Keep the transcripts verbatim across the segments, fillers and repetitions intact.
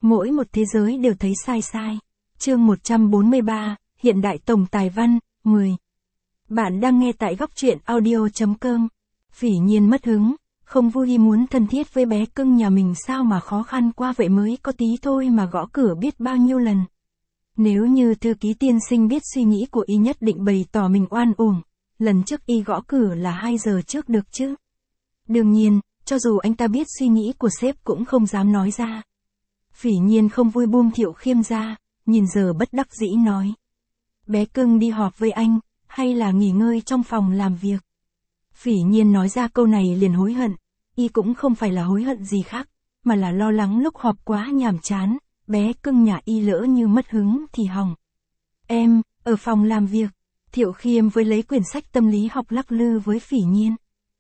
Mỗi một thế giới đều thấy sai sai. Chương một trăm bốn mươi ba, Hiện đại tổng tài văn, mười. Bạn đang nghe tại góc truyện audio chấm com. Phỉ Nhiên mất hứng, không vui muốn thân thiết với bé cưng nhà mình sao mà khó khăn qua vậy mới có tí thôi mà gõ cửa biết bao nhiêu lần. Nếu như thư ký tiên sinh biết suy nghĩ của y nhất định bày tỏ mình oan uổng, lần trước y gõ cửa là hai giờ trước được chứ. Đương nhiên, cho dù anh ta biết suy nghĩ của sếp cũng không dám nói ra. Phỉ Nhiên không vui buông Thiệu Khiêm ra, nhìn giờ bất đắc dĩ nói. Bé cưng đi họp với anh, hay là nghỉ ngơi trong phòng làm việc? Phỉ Nhiên nói ra câu này liền hối hận, y cũng không phải là hối hận gì khác, mà là lo lắng lúc họp quá nhàm chán, bé cưng nhà y lỡ như mất hứng thì hỏng. Em, ở phòng làm việc, Thiệu Khiêm với lấy quyển sách tâm lý học lắc lư với Phỉ Nhiên.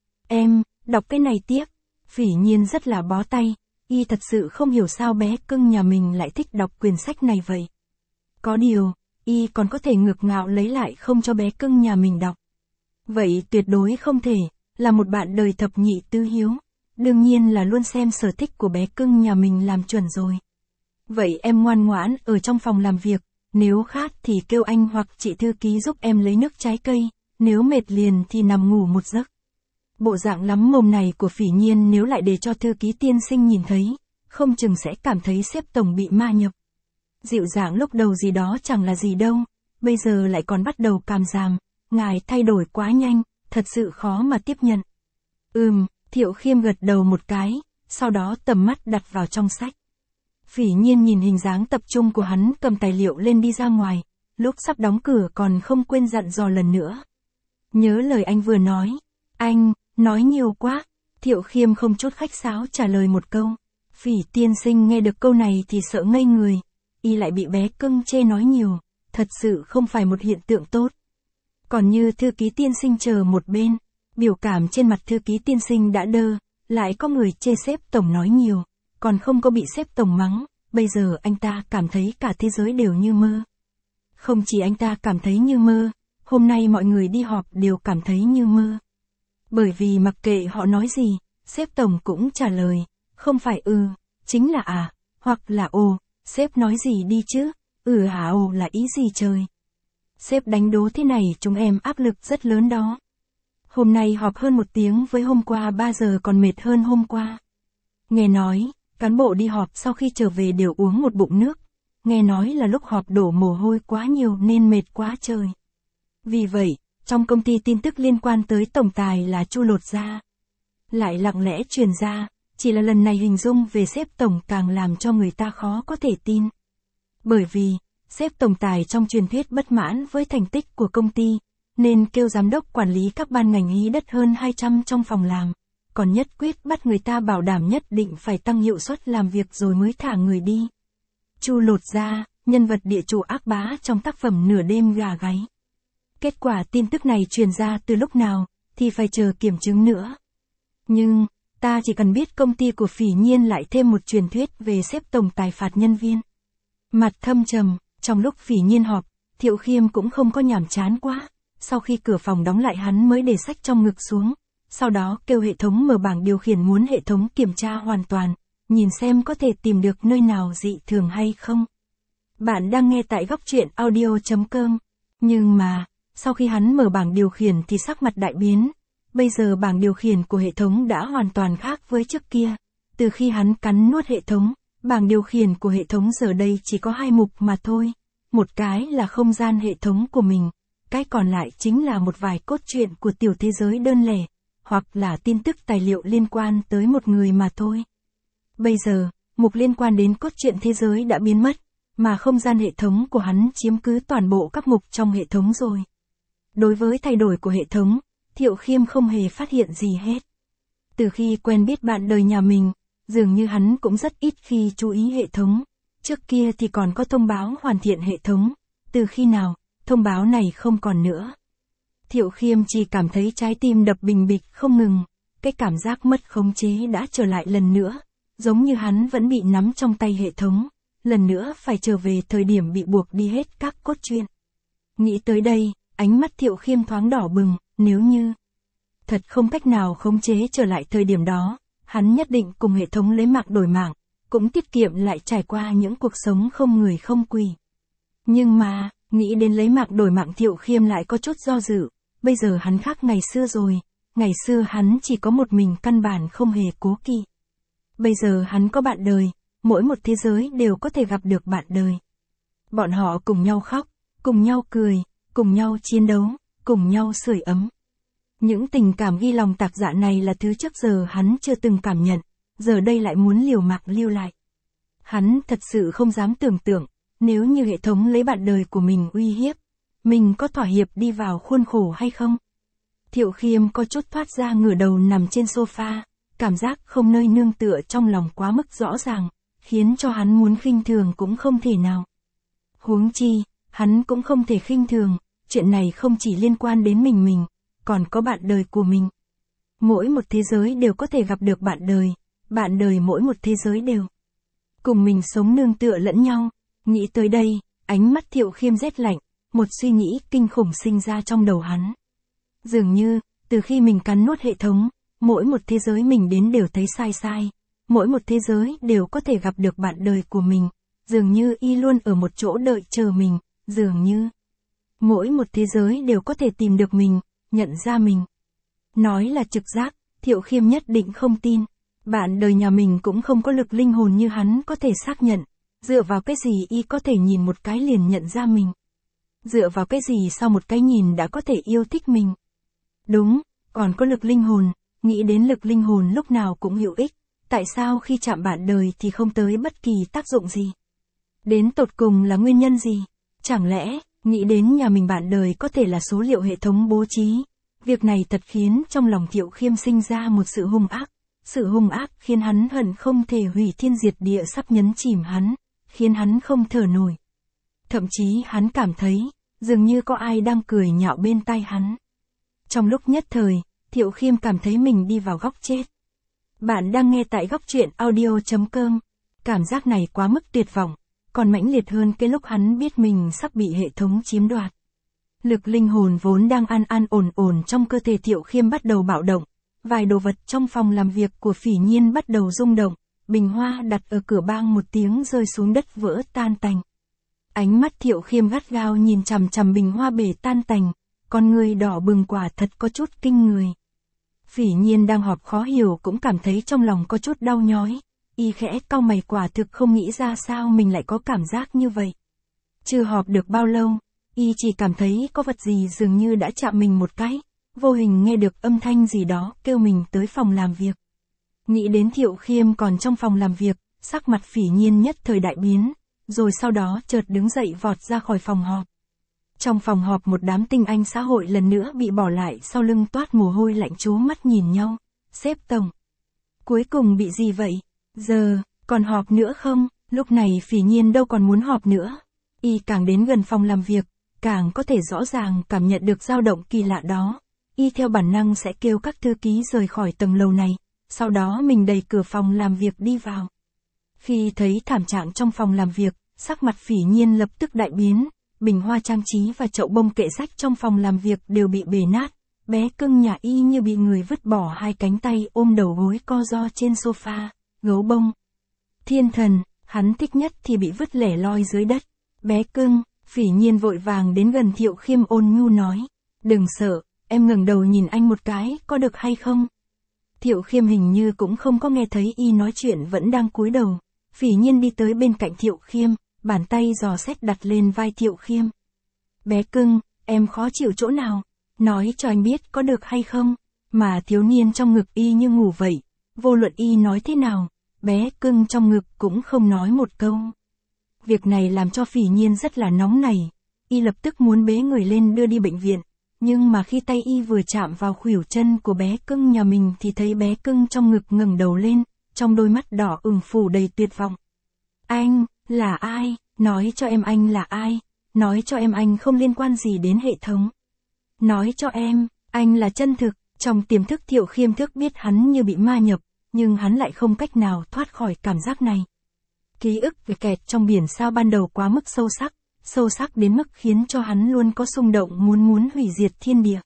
Em, đọc cái này tiếp. Phỉ Nhiên rất là bó tay, y thật sự không hiểu sao bé cưng nhà mình lại thích đọc quyển sách này vậy. Có điều, y còn có thể ngược ngạo lấy lại không cho bé cưng nhà mình đọc. Vậy tuyệt đối không thể, là một bạn đời thập nhị tứ hiếu, đương nhiên là luôn xem sở thích của bé cưng nhà mình làm chuẩn rồi. Vậy em ngoan ngoãn ở trong phòng làm việc, nếu khát thì kêu anh hoặc chị thư ký giúp em lấy nước trái cây, nếu mệt liền thì nằm ngủ một giấc. Bộ dạng lắm mồm này của Phỉ Nhiên nếu lại để cho thư ký tiên sinh nhìn thấy, không chừng sẽ cảm thấy sếp tổng bị ma nhập. Dịu dàng lúc đầu gì đó chẳng là gì đâu, bây giờ lại còn bắt đầu càm ràm, ngài thay đổi quá nhanh, thật sự khó mà tiếp nhận. Ừm, Thiệu Khiêm gật đầu một cái, sau đó tầm mắt đặt vào trong sách. Phỉ Nhiên nhìn hình dáng tập trung của hắn cầm tài liệu lên đi ra ngoài, lúc sắp đóng cửa còn không quên dặn dò lần nữa. Nhớ lời anh vừa nói, anh, nói nhiều quá, Thiệu Khiêm không chút khách sáo trả lời một câu. Phỉ tiên sinh nghe được câu này thì sợ ngây người, y lại bị bé cưng chê nói nhiều, thật sự không phải một hiện tượng tốt. Còn như thư ký tiên sinh chờ một bên, biểu cảm trên mặt thư ký tiên sinh đã đơ, lại có người chê sếp tổng nói nhiều, còn không có bị sếp tổng mắng, bây giờ anh ta cảm thấy cả thế giới đều như mơ. Không chỉ anh ta cảm thấy như mơ, hôm nay mọi người đi họp đều cảm thấy như mơ. Bởi vì mặc kệ họ nói gì, sếp tổng cũng trả lời, không phải ừ, chính là à, hoặc là ồ, sếp nói gì đi chứ, ừ hả ồ là ý gì trời. Sếp đánh đố thế này chúng em áp lực rất lớn đó. Hôm nay họp hơn một tiếng với hôm qua ba giờ còn mệt hơn hôm qua. Nghe nói, cán bộ đi họp sau khi trở về đều uống một bụng nước. Nghe nói là lúc họp đổ mồ hôi quá nhiều nên mệt quá trời. Vì vậy, trong công ty tin tức liên quan tới tổng tài là Chu lột da. Lại lặng lẽ truyền ra, chỉ là lần này hình dung về sếp tổng càng làm cho người ta khó có thể tin. Bởi vì, sếp tổng tài trong truyền thuyết bất mãn với thành tích của công ty, nên kêu giám đốc quản lý các ban ngành hí đất hơn hai trăm trong phòng làm, còn nhất quyết bắt người ta bảo đảm nhất định phải tăng hiệu suất làm việc rồi mới thả người đi. Chu lột da, nhân vật địa chủ ác bá trong tác phẩm Nửa đêm gà gáy. Kết quả tin tức này truyền ra từ lúc nào, thì phải chờ kiểm chứng nữa. Nhưng, ta chỉ cần biết công ty của Phỉ Nhiên lại thêm một truyền thuyết về sếp tổng tài phạt nhân viên. Mặt thâm trầm, trong lúc Phỉ Nhiên họp, Thiệu Khiêm cũng không có nhàm chán quá. Sau khi cửa phòng đóng lại hắn mới để sách trong ngực xuống, sau đó kêu hệ thống mở bảng điều khiển muốn hệ thống kiểm tra hoàn toàn, nhìn xem có thể tìm được nơi nào dị thường hay không. Bạn đang nghe tại góc truyện audio chấm com. Nhưng mà, sau khi hắn mở bảng điều khiển thì sắc mặt đại biến. Bây giờ bảng điều khiển của hệ thống đã hoàn toàn khác với trước kia. Từ khi hắn cắn nuốt hệ thống, bảng điều khiển của hệ thống giờ đây chỉ có hai mục mà thôi. Một cái là không gian hệ thống của mình, cái còn lại chính là một vài cốt truyện của tiểu thế giới đơn lẻ, hoặc là tin tức tài liệu liên quan tới một người mà thôi. Bây giờ, mục liên quan đến cốt truyện thế giới đã biến mất, mà không gian hệ thống của hắn chiếm cứ toàn bộ các mục trong hệ thống rồi. Đối với thay đổi của hệ thống, Thiệu Khiêm không hề phát hiện gì hết. Từ khi quen biết bạn đời nhà mình, dường như hắn cũng rất ít khi chú ý hệ thống. Trước kia thì còn có thông báo hoàn thiện hệ thống, từ khi nào, thông báo này không còn nữa. Thiệu Khiêm chỉ cảm thấy trái tim đập bình bịch không ngừng, cái cảm giác mất khống chế đã trở lại lần nữa, giống như hắn vẫn bị nắm trong tay hệ thống, lần nữa phải trở về thời điểm bị buộc đi hết các cốt truyện. Nghĩ tới đây, ánh mắt Thiệu Khiêm thoáng đỏ bừng, nếu như thật không cách nào khống chế trở lại thời điểm đó, hắn nhất định cùng hệ thống lấy mạng đổi mạng, cũng tiết kiệm lại trải qua những cuộc sống không người không quỷ. Nhưng mà, nghĩ đến lấy mạng đổi mạng Thiệu Khiêm lại có chút do dự, bây giờ hắn khác ngày xưa rồi, ngày xưa hắn chỉ có một mình căn bản không hề cố kỵ. Bây giờ hắn có bạn đời, mỗi một thế giới đều có thể gặp được bạn đời. Bọn họ cùng nhau khóc, cùng nhau cười, cùng nhau chiến đấu, cùng nhau sưởi ấm. Những tình cảm ghi lòng tạc dạ này là thứ trước giờ hắn chưa từng cảm nhận, giờ đây lại muốn liều mạng lưu lại. Hắn thật sự không dám tưởng tượng, nếu như hệ thống lấy bạn đời của mình uy hiếp, mình có thỏa hiệp đi vào khuôn khổ hay không? Thiệu Khiêm có chút thoát ra ngửa đầu nằm trên sofa, cảm giác không nơi nương tựa trong lòng quá mức rõ ràng, khiến cho hắn muốn khinh thường cũng không thể nào. Huống chi, hắn cũng không thể khinh thường, chuyện này không chỉ liên quan đến mình mình, còn có bạn đời của mình. Mỗi một thế giới đều có thể gặp được bạn đời, bạn đời mỗi một thế giới đều cùng mình sống nương tựa lẫn nhau. Nghĩ tới đây, ánh mắt Thiệu Khiêm rét lạnh, một suy nghĩ kinh khủng sinh ra trong đầu hắn. Dường như, từ khi mình cắn nuốt hệ thống, mỗi một thế giới mình đến đều thấy sai sai, mỗi một thế giới đều có thể gặp được bạn đời của mình, dường như y luôn ở một chỗ đợi chờ mình, dường như mỗi một thế giới đều có thể tìm được mình, nhận ra mình. Nói là trực giác, Thiệu Khiêm nhất định không tin. Bạn đời nhà mình cũng không có lực linh hồn như hắn có thể xác nhận. Dựa vào cái gì y có thể nhìn một cái liền nhận ra mình? Dựa vào cái gì sau một cái nhìn đã có thể yêu thích mình? Đúng, còn có lực linh hồn, nghĩ đến lực linh hồn lúc nào cũng hữu ích. Tại sao khi chạm bạn đời thì không tới bất kỳ tác dụng gì? Đến tột cùng là nguyên nhân gì? Chẳng lẽ, nghĩ đến nhà mình bạn đời có thể là số liệu hệ thống bố trí? Việc này thật khiến trong lòng Thiệu Khiêm sinh ra một sự hung ác. Sự hung ác khiến hắn hận không thể hủy thiên diệt địa sắp nhấn chìm hắn, khiến hắn không thở nổi. Thậm chí hắn cảm thấy, dường như có ai đang cười nhạo bên tai hắn. Trong lúc nhất thời, Thiệu Khiêm cảm thấy mình đi vào góc chết. Bạn đang nghe tại góc truyện audio chấm com. Cảm giác này quá mức tuyệt vọng, còn mãnh liệt hơn cái lúc hắn biết mình sắp bị hệ thống chiếm đoạt. Lực linh hồn vốn đang an an ổn ổn trong cơ thể Thiệu Khiêm bắt đầu bạo động. Vài đồ vật trong phòng làm việc của Phỉ Nhiên bắt đầu rung động, bình hoa đặt ở cửa bang một tiếng rơi xuống đất vỡ tan tành. Ánh mắt Thiệu Khiêm gắt gao nhìn chằm chằm bình hoa bể tan tành, con người đỏ bừng quả thật có chút kinh người. Phỉ Nhiên đang họp khó hiểu cũng cảm thấy trong lòng có chút đau nhói, y khẽ cau mày quả thực không nghĩ ra sao mình lại có cảm giác như vậy. Chưa họp được bao lâu, y chỉ cảm thấy có vật gì dường như đã chạm mình một cái. Vô hình nghe được âm thanh gì đó kêu mình tới phòng làm việc. Nghĩ đến Thiệu Khiêm còn trong phòng làm việc, sắc mặt Phỉ Nhiên nhất thời đại biến, rồi sau đó chợt đứng dậy vọt ra khỏi phòng họp. Trong phòng họp một đám tinh anh xã hội lần nữa bị bỏ lại sau lưng toát mồ hôi lạnh trố mắt nhìn nhau. Sếp tổng, cuối cùng bị gì vậy? Giờ, còn họp nữa không? Lúc này Phỉ Nhiên đâu còn muốn họp nữa. Y càng đến gần phòng làm việc, càng có thể rõ ràng cảm nhận được dao động kỳ lạ đó. Y theo bản năng sẽ kêu các thư ký rời khỏi tầng lầu này, sau đó mình đẩy cửa phòng làm việc đi vào. Khi thấy thảm trạng trong phòng làm việc, sắc mặt Phỉ Nhiên lập tức đại biến, bình hoa trang trí và chậu bông kệ sách trong phòng làm việc đều bị bể nát, bé cưng nhà y như bị người vứt bỏ hai cánh tay ôm đầu gối co ro trên sofa, gấu bông. Thiên thần, hắn thích nhất thì bị vứt lẻ loi dưới đất. Bé cưng, Phỉ Nhiên vội vàng đến gần Thiệu Khiêm ôn nhu nói, đừng sợ. Em ngẩng đầu nhìn anh một cái, có được hay không? Thiệu Khiêm hình như cũng không có nghe thấy y nói chuyện vẫn đang cúi đầu. Phỉ Nhiên đi tới bên cạnh Thiệu Khiêm, bàn tay dò xét đặt lên vai Thiệu Khiêm. Bé cưng, em khó chịu chỗ nào? Nói cho anh biết có được hay không? Mà thiếu niên trong ngực y như ngủ vậy. Vô luận y nói thế nào, bé cưng trong ngực cũng không nói một câu. Việc này làm cho Phỉ Nhiên rất là nóng nảy. Y lập tức muốn bế người lên đưa đi bệnh viện. Nhưng mà khi tay y vừa chạm vào khuỷu chân của bé cưng nhà mình thì thấy bé cưng trong ngực ngẩng đầu lên, trong đôi mắt đỏ ửng phủ đầy tuyệt vọng. Anh, là ai? Nói cho em anh là ai? Nói cho em anh không liên quan gì đến hệ thống. Nói cho em, anh là chân thực. Trong tiềm thức Thiệu Khiêm thức biết hắn như bị ma nhập, nhưng hắn lại không cách nào thoát khỏi cảm giác này. Ký ức về kẹt trong biển sao ban đầu quá mức sâu sắc. Sâu sắc đến mức khiến cho hắn luôn có xung động muốn muốn hủy diệt thiên địa.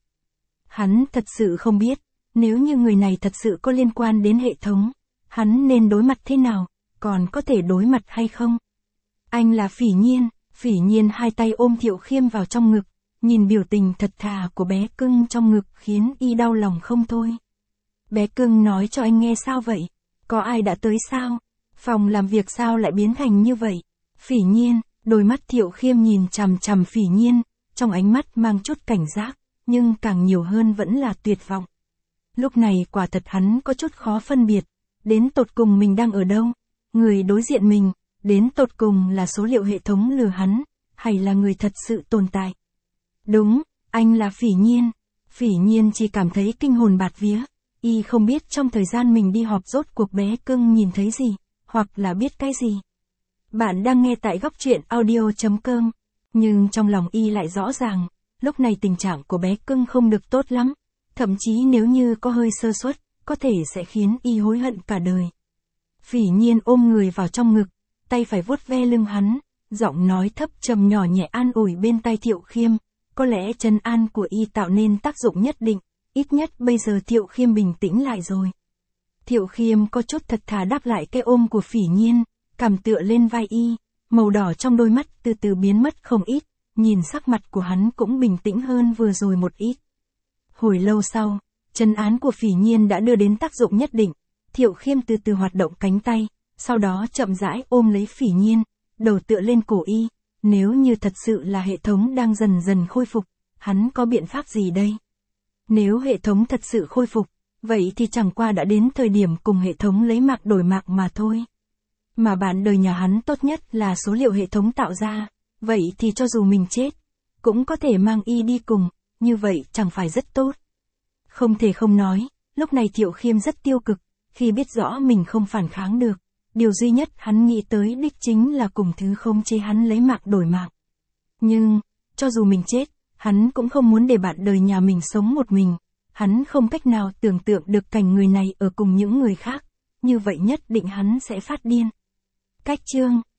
Hắn thật sự không biết, nếu như người này thật sự có liên quan đến hệ thống, hắn nên đối mặt thế nào, còn có thể đối mặt hay không? Anh là Phỉ Nhiên. Phỉ Nhiên hai tay ôm Thiệu Khiêm vào trong ngực, nhìn biểu tình thật thà của bé cưng trong ngực khiến y đau lòng không thôi. Bé cưng nói cho anh nghe sao vậy? Có ai đã tới sao? Phòng làm việc sao lại biến thành như vậy? Phỉ Nhiên, đôi mắt Thiệu Khiêm nhìn chằm chằm Phỉ Nhiên, trong ánh mắt mang chút cảnh giác, nhưng càng nhiều hơn vẫn là tuyệt vọng. Lúc này quả thật hắn có chút khó phân biệt, đến tột cùng mình đang ở đâu? Người đối diện mình, đến tột cùng là số liệu hệ thống lừa hắn, hay là người thật sự tồn tại? Đúng, anh là Phỉ Nhiên. Phỉ Nhiên chỉ cảm thấy kinh hồn bạt vía, y không biết trong thời gian mình đi họp rốt cuộc bé cưng nhìn thấy gì, hoặc là biết cái gì. Bạn đang nghe tại góc truyện audio chấm com, nhưng trong lòng y lại rõ ràng, lúc này tình trạng của bé cưng không được tốt lắm, thậm chí nếu như có hơi sơ suất, có thể sẽ khiến y hối hận cả đời. Phỉ Nhiên ôm người vào trong ngực, tay phải vuốt ve lưng hắn, giọng nói thấp trầm nhỏ nhẹ an ủi bên tai Thiệu Khiêm, có lẽ trấn an của y tạo nên tác dụng nhất định, ít nhất bây giờ Thiệu Khiêm bình tĩnh lại rồi. Thiệu Khiêm có chút thật thà đáp lại cái ôm của Phỉ Nhiên, cằm tựa lên vai y, màu đỏ trong đôi mắt từ từ biến mất không ít, nhìn sắc mặt của hắn cũng bình tĩnh hơn vừa rồi một ít. Hồi lâu sau, trấn án của Phỉ Nhiên đã đưa đến tác dụng nhất định, Thiệu Khiêm từ từ hoạt động cánh tay, sau đó chậm rãi ôm lấy Phỉ Nhiên, đầu tựa lên cổ y, nếu như thật sự là hệ thống đang dần dần khôi phục, hắn có biện pháp gì đây? Nếu hệ thống thật sự khôi phục, vậy thì chẳng qua đã đến thời điểm cùng hệ thống lấy mạc đổi mạc mà thôi. Mà bạn đời nhà hắn tốt nhất là số liệu hệ thống tạo ra, vậy thì cho dù mình chết, cũng có thể mang y đi cùng, như vậy chẳng phải rất tốt. Không thể không nói, lúc này Thiệu Khiêm rất tiêu cực, khi biết rõ mình không phản kháng được, điều duy nhất hắn nghĩ tới đích chính là cùng thứ không chế hắn lấy mạc đổi mạc. Nhưng, cho dù mình chết, hắn cũng không muốn để bạn đời nhà mình sống một mình, hắn không cách nào tưởng tượng được cảnh người này ở cùng những người khác, như vậy nhất định hắn sẽ phát điên. Cách chương